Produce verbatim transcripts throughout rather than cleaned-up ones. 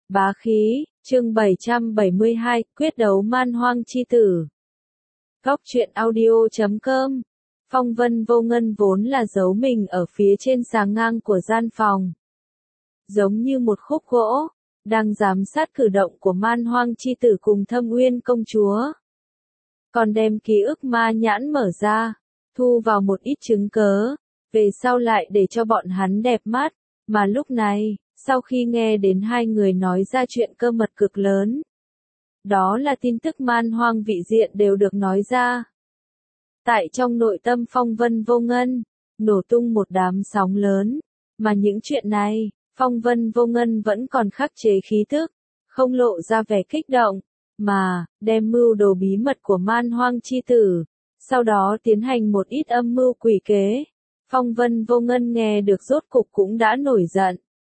Bá khí, chương bảy trăm bảy mươi hai, quyết đấu man hoang chi tử. Góc truyện audio chấm com. Phong Vân Vô Ngân vốn là giấu mình ở phía trên sàng ngang của gian phòng. Giống như một khúc gỗ, đang giám sát cử động của man hoang chi tử cùng Thâm Uyên công chúa. Còn đem ký ức ma nhãn mở ra, thu vào một ít chứng cớ, về sau lại để cho bọn hắn đẹp mắt, mà lúc này, sau khi nghe đến hai người nói ra chuyện cơ mật cực lớn. Đó là tin tức man hoang vị diện đều được nói ra. Tại trong nội tâm Phong Vân Vô Ngân, nổ tung một đám sóng lớn, mà những chuyện này, Phong Vân Vô Ngân vẫn còn khắc chế khí thức, không lộ ra vẻ kích động, mà, đem mưu đồ bí mật của man hoang chi tử, sau đó tiến hành một ít âm mưu quỷ kế. Phong Vân Vô Ngân nghe được rốt cục cũng đã nổi giận.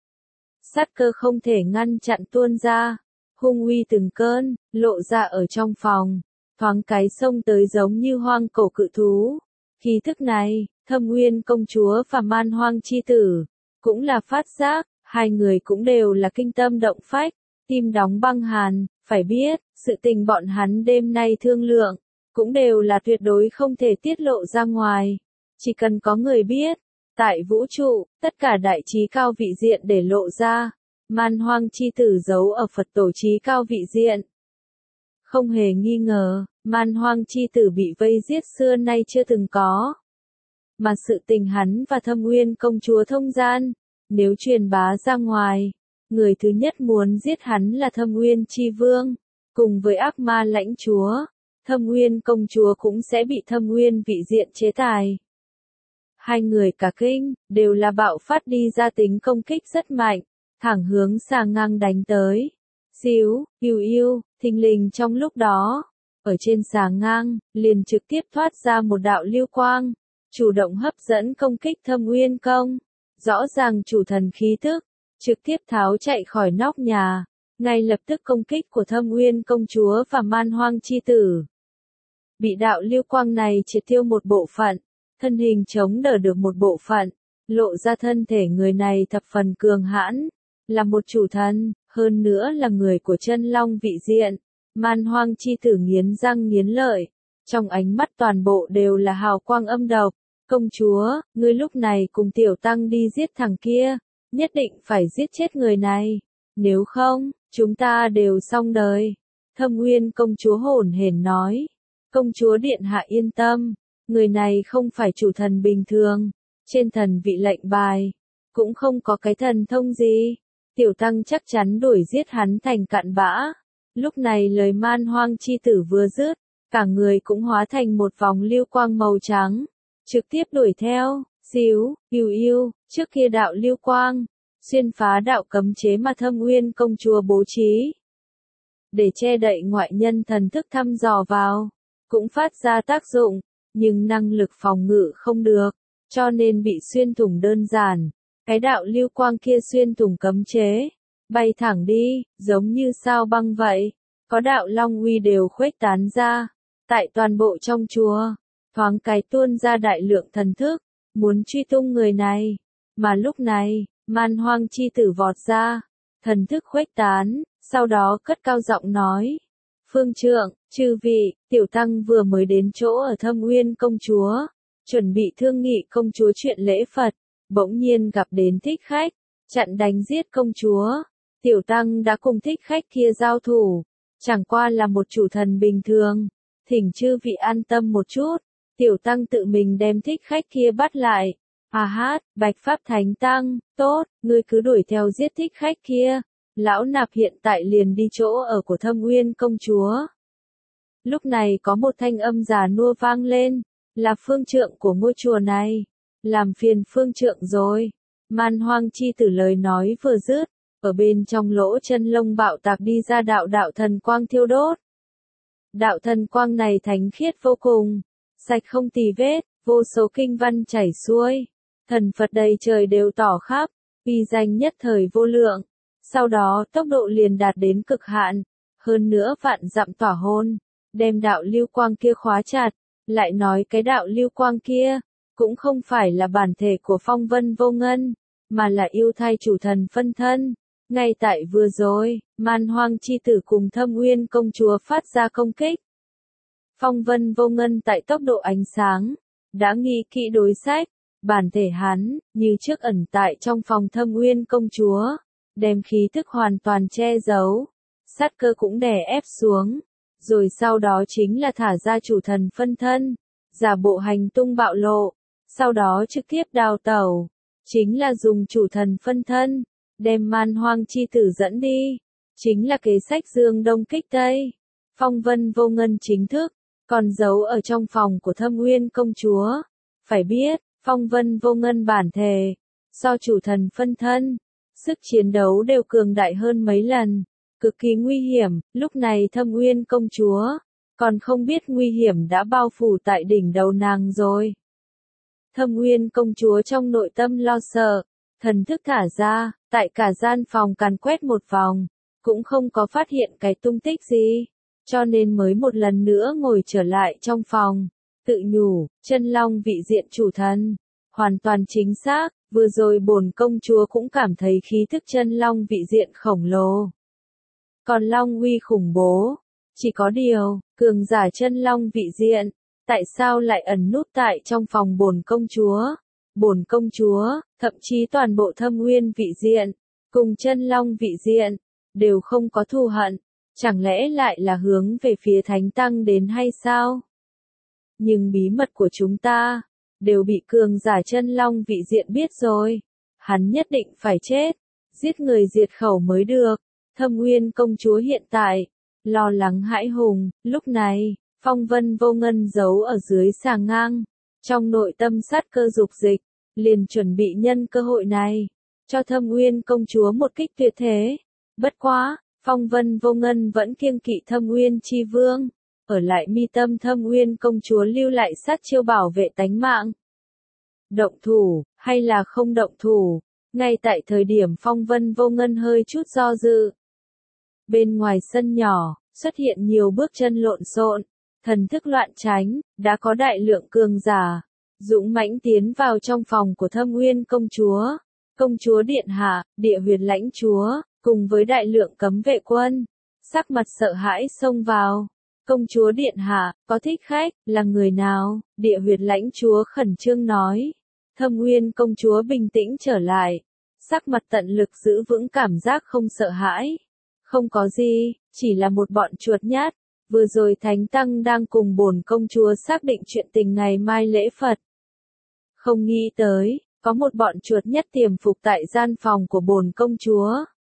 Sát cơ không thể ngăn chặn tuôn ra, hung uy từng cơn, lộ ra ở trong phòng, thoáng cái xông tới giống như hoang cổ cự thú. Khí thức này, Thâm Uyên công chúa và man hoang chi tử, cũng là phát giác, hai người cũng đều là kinh tâm động phách, tim đóng băng hàn, phải biết, sự tình bọn hắn đêm nay thương lượng, cũng đều là tuyệt đối không thể tiết lộ ra ngoài. Chỉ cần có người biết, tại vũ trụ, tất cả đại trí cao vị diện để lộ ra, man hoang chi tử giấu ở Phật tổ trí cao vị diện. Không hề nghi ngờ, man hoang chi tử bị vây giết xưa nay chưa từng có. Mà sự tình hắn và Thâm Uyên công chúa thông gian, nếu truyền bá ra ngoài, người thứ nhất muốn giết hắn là Thâm Uyên chi vương, cùng với ác ma lãnh chúa, Thâm Uyên công chúa cũng sẽ bị Thâm Uyên vị diện chế tài. Hai người cả kinh, đều là bạo phát đi ra tính công kích rất mạnh, thẳng hướng sàng ngang đánh tới. Xíu, yêu yêu, thình lình trong lúc đó, ở trên sàng ngang, liền trực tiếp thoát ra một đạo lưu quang, chủ động hấp dẫn công kích Thâm Uyên công. Rõ ràng chủ thần khí thức, trực tiếp tháo chạy khỏi nóc nhà, ngay lập tức công kích của Thâm Uyên công chúa và man hoang chi tử. Bị đạo lưu quang này triệt tiêu một bộ phận, thân hình chống đỡ được một bộ phận, lộ ra thân thể người này thập phần cường hãn, là một chủ thần, hơn nữa là người của chân long vị diện. Man hoang chi tử nghiến răng nghiến lợi, trong ánh mắt toàn bộ đều là hào quang âm độc. Công chúa, ngươi lúc này cùng tiểu tăng đi giết thằng kia, nhất định phải giết chết người này, nếu không, chúng ta đều xong đời. Thâm Uyên công chúa hổn hển nói, công chúa điện hạ yên tâm, người này không phải chủ thần bình thường, trên thần vị lệnh bài, cũng không có cái thần thông gì, tiểu tăng chắc chắn đuổi giết hắn thành cặn bã. Lúc này lời man hoang chi tử vừa dứt, cả người cũng hóa thành một vòng lưu quang màu trắng, trực tiếp đuổi theo. Xíu, yêu yêu, trước kia đạo lưu quang, xuyên phá đạo cấm chế mà Thâm Uyên công chúa bố trí, để che đậy ngoại nhân thần thức thăm dò vào, cũng phát ra tác dụng, nhưng năng lực phòng ngự không được, cho nên bị xuyên thủng đơn giản. Cái đạo lưu quang kia xuyên thủng cấm chế, bay thẳng đi, giống như sao băng vậy, có đạo long uy đều khuếch tán ra, tại toàn bộ trong chùa, thoáng cái tuôn ra đại lượng thần thức, muốn truy tung người này. Mà lúc này, man hoang chi tử vọt ra, thần thức khuếch tán, sau đó cất cao giọng nói, phương trượng, chư vị, tiểu tăng vừa mới đến chỗ ở Thâm Uyên công chúa, chuẩn bị thương nghị công chúa chuyện lễ Phật, bỗng nhiên gặp đến thích khách, chặn đánh giết công chúa. Tiểu tăng đã cùng thích khách kia giao thủ, chẳng qua là một chủ thần bình thường, thỉnh chư vị an tâm một chút, tiểu tăng tự mình đem thích khách kia bắt lại. À hát, Bạch Pháp Thánh Tăng, tốt, ngươi cứ đuổi theo giết thích khách kia, lão nạp hiện tại liền đi chỗ ở của Thâm Uyên công chúa. Lúc này có một thanh âm già nua vang lên, là phương trượng của ngôi chùa này, làm phiền phương trượng rồi. Man hoang chi tử lời nói vừa dứt, ở bên trong lỗ chân lông bạo tạc đi ra đạo đạo thần quang thiêu đốt. Đạo thần quang này thánh khiết vô cùng, sạch không tì vết, vô số kinh văn chảy xuôi, thần Phật đầy trời đều tỏ khắp, uy danh nhất thời vô lượng. Sau đó tốc độ liền đạt đến cực hạn, hơn nữa vạn dặm tỏa hôn, đem đạo lưu quang kia khóa chặt. Lại nói cái đạo lưu quang kia, cũng không phải là bản thể của Phong Vân Vô Ngân, mà là yêu thai chủ thần phân thân, Ngay tại vừa rồi, Man Hoang chi tử cùng Thâm Uyên công chúa phát ra công kích. Phong Vân Vô Ngân tại tốc độ ánh sáng, đã nghĩ kỹ đối sách, bản thể hắn, như trước ẩn tại trong phòng Thâm Uyên công chúa, đem khí thức hoàn toàn che giấu, sát cơ cũng đè ép xuống, rồi sau đó chính là thả ra chủ thần phân thân, giả bộ hành tung bạo lộ, sau đó trực tiếp đào tẩu, chính là dùng chủ thần phân thân, đem Man Hoang chi tử dẫn đi, chính là kế sách Dương Đông kích Tây. Phong Vân Vô Ngân chính thức, còn giấu ở trong phòng của Thâm Uyên công chúa. Phải biết, Phong Vân Vô Ngân bản thể, so chủ thần phân thân, sức chiến đấu đều cường đại hơn mấy lần, cực kỳ nguy hiểm. Lúc này Thâm Uyên công chúa, còn không biết nguy hiểm đã bao phủ tại đỉnh đầu nàng rồi. Thâm Uyên công chúa trong nội tâm lo sợ, thần thức thả ra, tại cả gian phòng càn quét một vòng, cũng không có phát hiện cái tung tích gì, cho nên mới một lần nữa ngồi trở lại trong phòng, tự nhủ, chân long vị diện chủ thần, hoàn toàn chính xác, vừa rồi bổn công chúa cũng cảm thấy khí thức chân long vị diện khổng lồ. Còn long uy khủng bố, chỉ có điều, cường giả chân long vị diện, tại sao lại ẩn núp tại trong phòng bổn công chúa? Bổn công chúa, thậm chí toàn bộ Thâm Uyên vị diện, cùng chân long vị diện, đều không có thù hận, chẳng lẽ lại là hướng về phía Thánh Tăng đến hay sao? Nhưng bí mật của chúng ta, đều bị cường giả chân long vị diện biết rồi, hắn nhất định phải chết, giết người diệt khẩu mới được. Thâm Uyên công chúa hiện tại, lo lắng hãi hùng, lúc này, Phong Vân Vô Ngân giấu ở dưới xà ngang, trong nội tâm sát cơ dục dịch, liền chuẩn bị nhân cơ hội này, cho Thâm Uyên công chúa một kích tuyệt thế. Bất quá, Phong Vân Vô Ngân vẫn kiêng kỵ Thâm Uyên chi vương, ở lại mi tâm Thâm Uyên công chúa lưu lại sát chiêu bảo vệ tánh mạng. Động thủ, hay là không động thủ, ngay tại thời điểm Phong Vân Vô Ngân hơi chút do dự. Bên ngoài sân nhỏ, xuất hiện nhiều bước chân lộn xộn, thần thức loạn tránh, đã có đại lượng cường giả, dũng mãnh tiến vào trong phòng của Thâm Uyên công chúa, công chúa điện hạ, địa huyệt lãnh chúa, cùng với đại lượng cấm vệ quân, sắc mặt sợ hãi xông vào. Công chúa điện hạ, có thích khách, là người nào? Địa huyệt lãnh chúa khẩn trương nói. Thâm Uyên công chúa bình tĩnh trở lại, sắc mặt tận lực giữ vững cảm giác không sợ hãi. Không có gì, chỉ là một bọn chuột nhát. Vừa rồi Thánh Tăng đang cùng bổn công chúa xác định chuyện tình ngày mai lễ Phật. Không nghĩ tới, có một bọn chuột nhát tiềm phục tại gian phòng của bổn công chúa.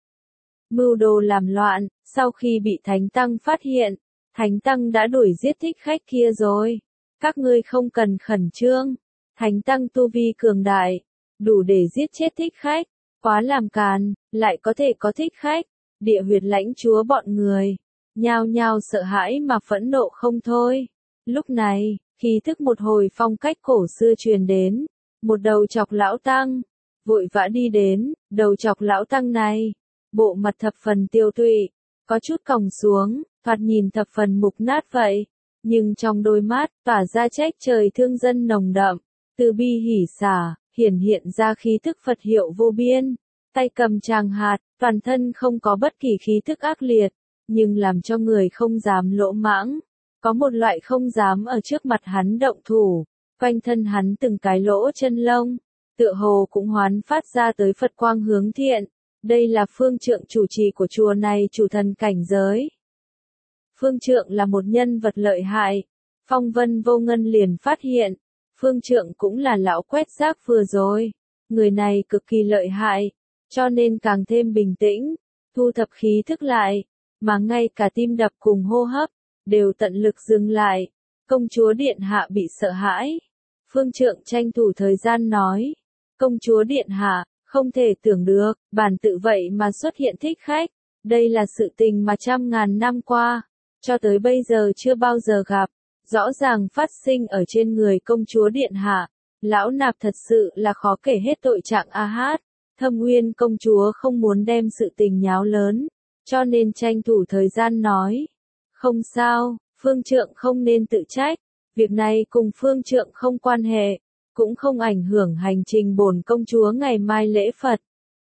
Mưu đồ làm loạn, sau khi bị Thánh Tăng phát hiện, Thánh Tăng đã đuổi giết thích khách kia rồi. Các ngươi không cần khẩn trương. Thánh Tăng tu vi cường đại, đủ để giết chết thích khách. Quá làm càn, lại có thể có thích khách. Địa huyệt lãnh chúa bọn người, nhao nhao sợ hãi mà phẫn nộ không thôi. Lúc này, khí thức một hồi phong cách cổ xưa truyền đến. Một đầu chọc lão tăng, vội vã đi đến, đầu chọc lão tăng này. Bộ mặt thập phần tiêu tụy, có chút còng xuống, thoạt nhìn thập phần mục nát vậy. Nhưng trong đôi mắt, tỏa ra trách trời thương dân nồng đậm, từ bi hỉ xả, hiển hiện ra khí thức Phật hiệu vô biên. Tay cầm tràng hạt, toàn thân không có bất kỳ khí thức ác liệt, nhưng làm cho người không dám lỗ mãng. Có một loại không dám ở trước mặt hắn động thủ, quanh thân hắn từng cái lỗ chân lông, tựa hồ cũng hoán phát ra tới Phật quang hướng thiện. Đây là phương trượng chủ trì của chùa này chủ thần cảnh giới. Phương trượng là một nhân vật lợi hại. Phong Vân Vô Ngân liền phát hiện, phương trượng cũng là lão quét rác vừa rồi. Người này cực kỳ lợi hại, cho nên càng thêm bình tĩnh, thu thập khí thức lại, mà ngay cả tim đập cùng hô hấp, đều tận lực dừng lại. Công chúa điện hạ bị sợ hãi. Phương trượng tranh thủ thời gian nói, công chúa điện hạ, không thể tưởng được, bản tự vậy mà xuất hiện thích khách. Đây là sự tình mà trăm ngàn năm qua, cho tới bây giờ chưa bao giờ gặp. Rõ ràng phát sinh ở trên người công chúa điện hạ. Lão nạp thật sự là khó kể hết tội trạng a hát. Thâm Uyên công chúa không muốn đem sự tình nháo lớn, cho nên tranh thủ thời gian nói. Không sao, phương trượng không nên tự trách. Việc này cùng phương trượng không quan hệ, cũng không ảnh hưởng hành trình bổn công chúa ngày mai lễ Phật.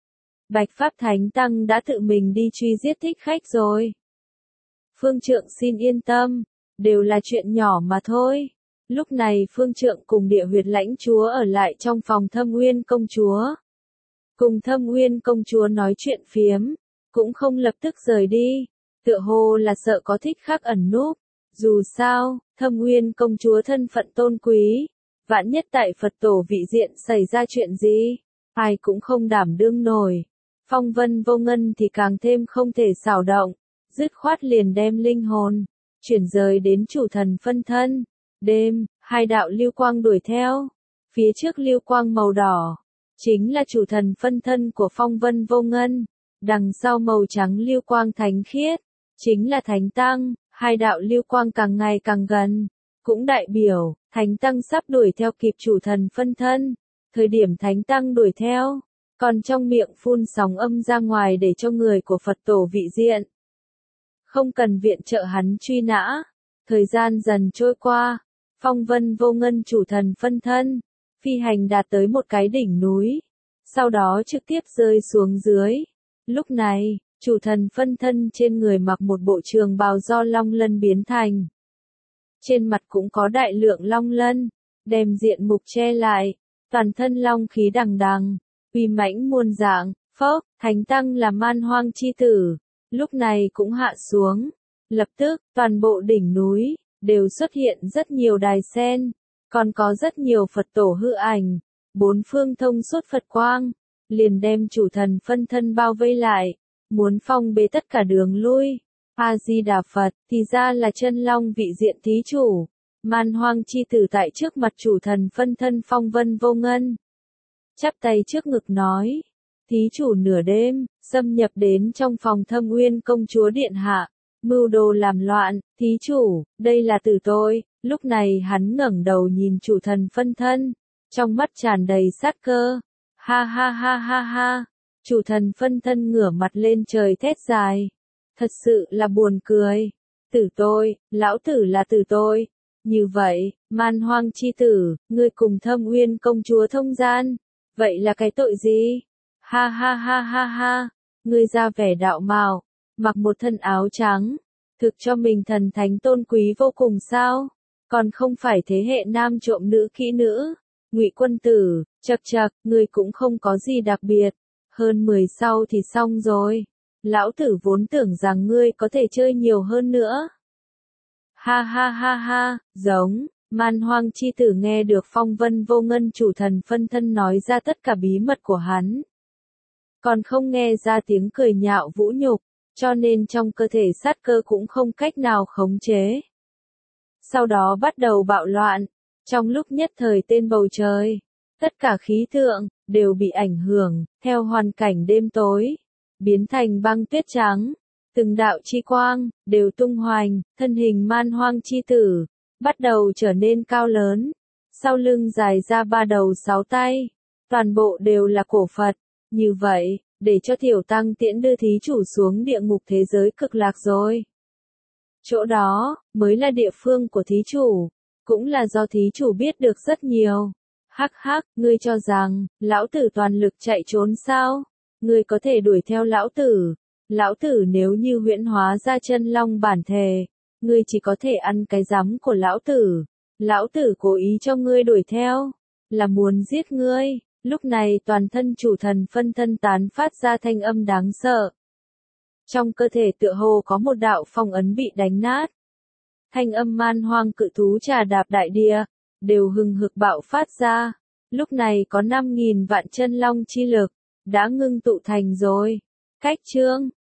Bạch Pháp Thánh Tăng đã tự mình đi truy giết thích khách rồi. Phương Trượng xin yên tâm, đều là chuyện nhỏ mà thôi. Lúc này Phương Trượng cùng Địa Huyệt Lãnh Chúa ở lại trong phòng Thâm Uyên công chúa. Cùng Thâm Uyên công chúa nói chuyện phiếm, cũng không lập tức rời đi, tựa hồ là sợ có thích khách ẩn núp. Dù sao, Thâm Uyên công chúa thân phận tôn quý, vạn nhất tại Phật tổ vị diện xảy ra chuyện gì, ai cũng không đảm đương nổi. Phong Vân Vô Ngân thì càng thêm không thể xảo động, dứt khoát liền đem linh hồn chuyển rời đến chủ thần phân thân. Đêm, hai đạo lưu quang đuổi theo, phía trước lưu quang màu đỏ chính là chủ thần phân thân của Phong Vân Vô Ngân, đằng sau màu trắng lưu quang thánh khiết chính là Thánh Tăng. Hai đạo lưu quang càng ngày càng gần, cũng đại biểu Thánh Tăng sắp đuổi theo kịp chủ thần phân thân. Thời điểm Thánh Tăng đuổi theo, còn trong miệng phun sóng âm ra ngoài để cho người của Phật tổ vị diện không cần viện trợ hắn truy nã. Thời gian dần trôi qua, Phong Vân Vô Ngân chủ thần phân thân phi hành đạt tới một cái đỉnh núi, sau đó trực tiếp rơi xuống dưới. Lúc này, chủ thần phân thân trên người mặc một bộ trường bào do long lân biến thành. Trên mặt cũng có đại lượng long lân, đem diện mục che lại, toàn thân long khí đằng đằng, uy mãnh muôn dạng. Phốc, Thánh Tăng là Man Hoang chi tử, lúc này cũng hạ xuống. Lập tức, toàn bộ đỉnh núi đều xuất hiện rất nhiều đài sen, còn có rất nhiều Phật tổ hư ảnh, bốn phương thông suốt Phật quang, liền đem chủ thần phân thân bao vây lại, muốn phong bế tất cả đường lui. A Di Đà Phật, thì ra là chân long vị diện thí chủ, Man Hoang chi tử tại trước mặt chủ thần phân thân Phong Vân Vô Ngân. Chắp tay trước ngực nói, thí chủ nửa đêm, xâm nhập đến trong phòng Thâm Uyên công chúa điện hạ, mưu đồ làm loạn. Thí chủ, đây là từ tôi. Lúc này hắn ngẩng đầu nhìn chủ thần phân thân, trong mắt tràn đầy sát cơ. Ha ha ha ha ha, chủ thần phân thân ngửa mặt lên trời thét dài. Thật sự là buồn cười. Tử tôi, lão tử là tử tôi. Như vậy, Man Hoang chi tử, ngươi cùng Thâm Uyên công chúa thông gian, vậy là cái tội gì? Ha ha ha ha ha, ngươi ra vẻ đạo mạo, mặc một thân áo trắng, thực cho mình thần thánh tôn quý vô cùng sao? Còn không phải thế hệ nam trộm nữ kỹ nữ. Ngụy Quân Tử, chậc chậc, ngươi cũng không có gì đặc biệt. Hơn mười sau thì xong rồi. Lão tử vốn tưởng rằng ngươi có thể chơi nhiều hơn nữa. Ha ha ha ha, giống. Man Hoang chi tử nghe được Phong Vân Vô Ngân chủ thần phân thân nói ra tất cả bí mật của hắn, còn không nghe ra tiếng cười nhạo vũ nhục, cho nên trong cơ thể sát cơ cũng không cách nào khống chế. Sau đó bắt đầu bạo loạn, trong lúc nhất thời tên bầu trời, tất cả khí tượng đều bị ảnh hưởng theo hoàn cảnh đêm tối, biến thành băng tuyết trắng, từng đạo chi quang đều tung hoành, thân hình Man Hoang chi tử bắt đầu trở nên cao lớn, sau lưng dài ra ba đầu sáu tay, toàn bộ đều là cổ Phật. Như vậy, để cho tiểu tăng tiễn đưa thí chủ xuống địa ngục thế giới cực lạc rồi. Chỗ đó, mới là địa phương của thí chủ, cũng là do thí chủ biết được rất nhiều. Hắc hắc, ngươi cho rằng, lão tử toàn lực chạy trốn sao? Ngươi có thể đuổi theo lão tử. Lão tử nếu như huyễn hóa ra chân long bản thể, ngươi chỉ có thể ăn cái rắm của lão tử. Lão tử cố ý cho ngươi đuổi theo, là muốn giết ngươi. Lúc này toàn thân chủ thần phân thân tán phát ra thanh âm đáng sợ. Trong cơ thể tựa hồ có một đạo phong ấn bị đánh nát. Thanh âm man hoang cự thú trà đạp đại địa, đều hừng hực bạo phát ra. Lúc này có năm nghìn vạn chân long chi lực, đã ngưng tụ thành rồi. Cách chương,